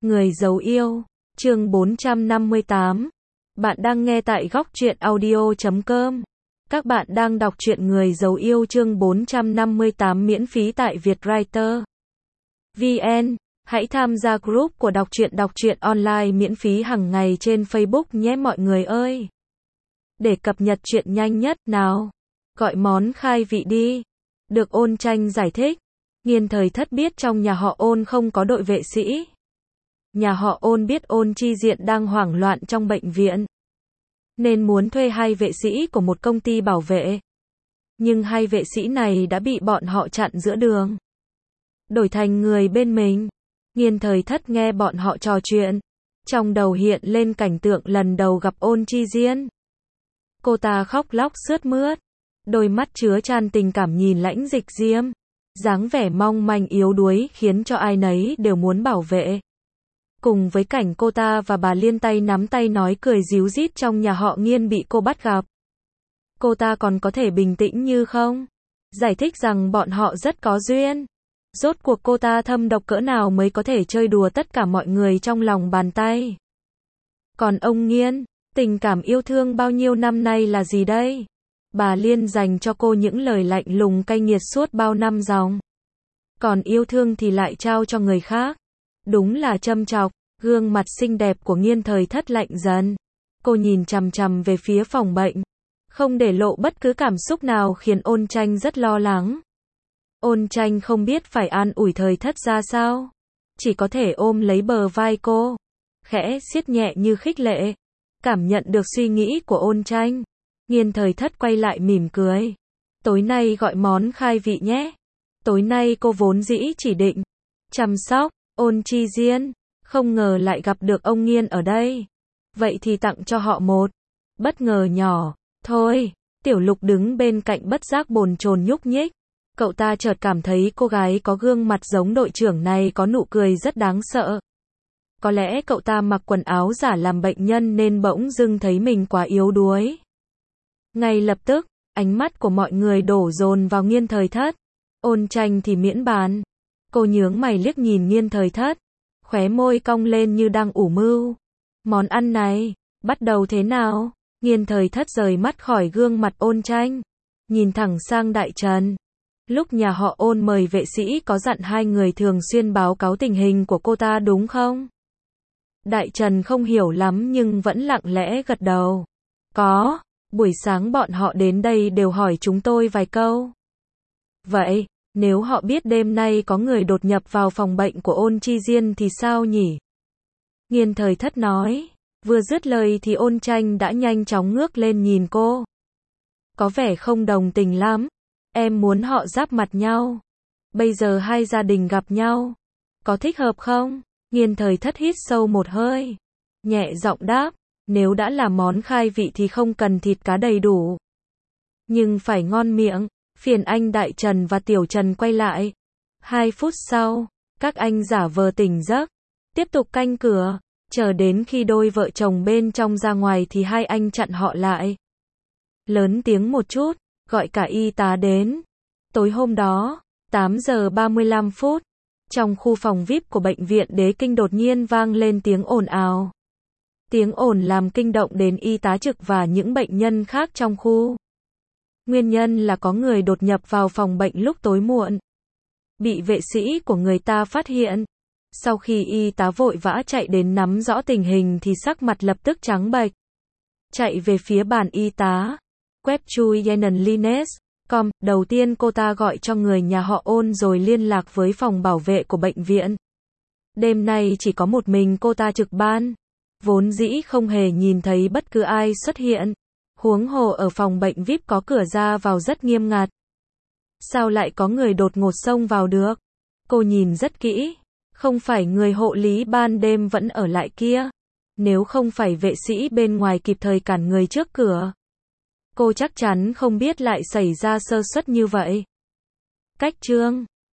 Người giấu yêu, chương 458. Bạn đang nghe tại góc truyện audio.com. Các bạn đang đọc truyện Người giấu yêu chương 458 miễn phí tại Vietwriter VN. Hãy tham gia group của đọc truyện online miễn phí hàng ngày trên Facebook nhé mọi người ơi. Để cập nhật truyện nhanh nhất, nào, gọi món khai vị đi. Được Ôn Tranh giải thích. Nghiên Thời Thất biết trong nhà họ Ôn không có đội vệ sĩ. Nhà họ Ôn biết Ôn Chi Diện đang hoảng loạn trong bệnh viện, nên muốn thuê hai vệ sĩ của một công ty bảo vệ. Nhưng hai vệ sĩ này đã bị bọn họ chặn giữa đường, đổi thành người bên mình. Nghiên Thời Thất nghe bọn họ trò chuyện, trong đầu hiện lên cảnh tượng lần đầu gặp Ôn Chi Diện. Cô ta khóc lóc sướt mướt, đôi mắt chứa chan tình cảm nhìn Lãnh Dịch Diêm, dáng vẻ mong manh yếu đuối khiến cho ai nấy đều muốn bảo vệ. Cùng với cảnh cô ta và bà Liên tay nắm tay nói cười ríu rít trong nhà họ Nghiên bị cô bắt gặp. Cô ta còn có thể bình tĩnh như không? Giải thích rằng bọn họ rất có duyên. Rốt cuộc cô ta thâm độc cỡ nào mới có thể chơi đùa tất cả mọi người trong lòng bàn tay. Còn ông Nghiên, tình cảm yêu thương bao nhiêu năm nay là gì đây? Bà Liên dành cho cô những lời lạnh lùng cay nghiệt suốt bao năm dòng. Còn yêu thương thì lại trao cho người khác. Đúng là châm chọc. Gương mặt xinh đẹp của Nghiên Thời Thất lạnh dần. Cô nhìn chằm chằm về phía phòng bệnh, không để lộ bất cứ cảm xúc nào khiến Ôn Tranh rất lo lắng. Ôn Tranh không biết phải an ủi Thời Thất ra sao, chỉ có thể ôm lấy bờ vai cô, khẽ siết nhẹ như khích lệ. Cảm nhận được suy nghĩ của Ôn Tranh, Nghiên Thời Thất quay lại mỉm cười. Tối nay gọi món khai vị nhé. Tối nay cô vốn dĩ chỉ định chăm sóc Ôn Chi Diện, không ngờ lại gặp được ông Nghiên ở đây. Vậy thì tặng cho họ một bất ngờ nhỏ. Thôi, Tiểu Lục đứng bên cạnh bất giác bồn chồn nhúc nhích. Cậu ta chợt cảm thấy cô gái có gương mặt giống đội trưởng này có nụ cười rất đáng sợ. Có lẽ cậu ta mặc quần áo giả làm bệnh nhân nên bỗng dưng thấy mình quá yếu đuối. Ngay lập tức, ánh mắt của mọi người đổ dồn vào Nghiên Thời Thất. Ôn Tranh thì miễn bàn. Cô nhướng mày liếc nhìn Nghiên Thời Thất, khóe môi cong lên như đang ủ mưu. Món ăn này, bắt đầu thế nào? Nghiên Thời Thất rời mắt khỏi gương mặt Ôn Tranh, nhìn thẳng sang Đại Trần. Lúc nhà họ Ôn mời vệ sĩ có dặn hai người thường xuyên báo cáo tình hình của cô ta đúng không? Đại Trần không hiểu lắm nhưng vẫn lặng lẽ gật đầu. Có, buổi sáng bọn họ đến đây đều hỏi chúng tôi vài câu. Vậy, nếu họ biết đêm nay có người đột nhập vào phòng bệnh của Ôn Chi Diện thì sao nhỉ? Nghiên Thời Thất nói. Vừa dứt lời thì Ôn Tranh đã nhanh chóng ngước lên nhìn cô. Có vẻ không đồng tình lắm. Em muốn họ giáp mặt nhau. Bây giờ hai gia đình gặp nhau. Có thích hợp không? Nghiên Thời Thất hít sâu một hơi, nhẹ giọng đáp. Nếu đã là món khai vị thì không cần thịt cá đầy đủ, nhưng phải ngon miệng. Phiền anh. Đại Trần và Tiểu Trần quay lại. 2 phút sau, các anh giả vờ tỉnh giấc, tiếp tục canh cửa. Chờ đến khi đôi vợ chồng bên trong ra ngoài thì hai anh chặn họ lại. Lớn tiếng một chút, gọi cả y tá đến. Tối hôm đó, 8 giờ 35 phút, trong khu phòng VIP của bệnh viện Đế Kinh đột nhiên vang lên tiếng ồn ào. Tiếng ồn làm kinh động đến y tá trực và những bệnh nhân khác trong khu. Nguyên nhân là có người đột nhập vào phòng bệnh lúc tối muộn, bị vệ sĩ của người ta phát hiện. Sau khi y tá vội vã chạy đến nắm rõ tình hình thì sắc mặt lập tức trắng bệch. Chạy về phía bàn y tá. Web chui yenenlines.com. Đầu tiên cô ta gọi cho người nhà họ Ôn rồi liên lạc với phòng bảo vệ của bệnh viện. Đêm nay chỉ có một mình cô ta trực ban. Vốn dĩ không hề nhìn thấy bất cứ ai xuất hiện. Huống hồ ở phòng bệnh VIP có cửa ra vào rất nghiêm ngặt. Sao lại có người đột ngột xông vào được? Cô nhìn rất kỹ. Không phải người hộ lý ban đêm vẫn ở lại kia. Nếu không phải vệ sĩ bên ngoài kịp thời cản người trước cửa, cô chắc chắn không biết lại xảy ra sơ suất như vậy. Cách chương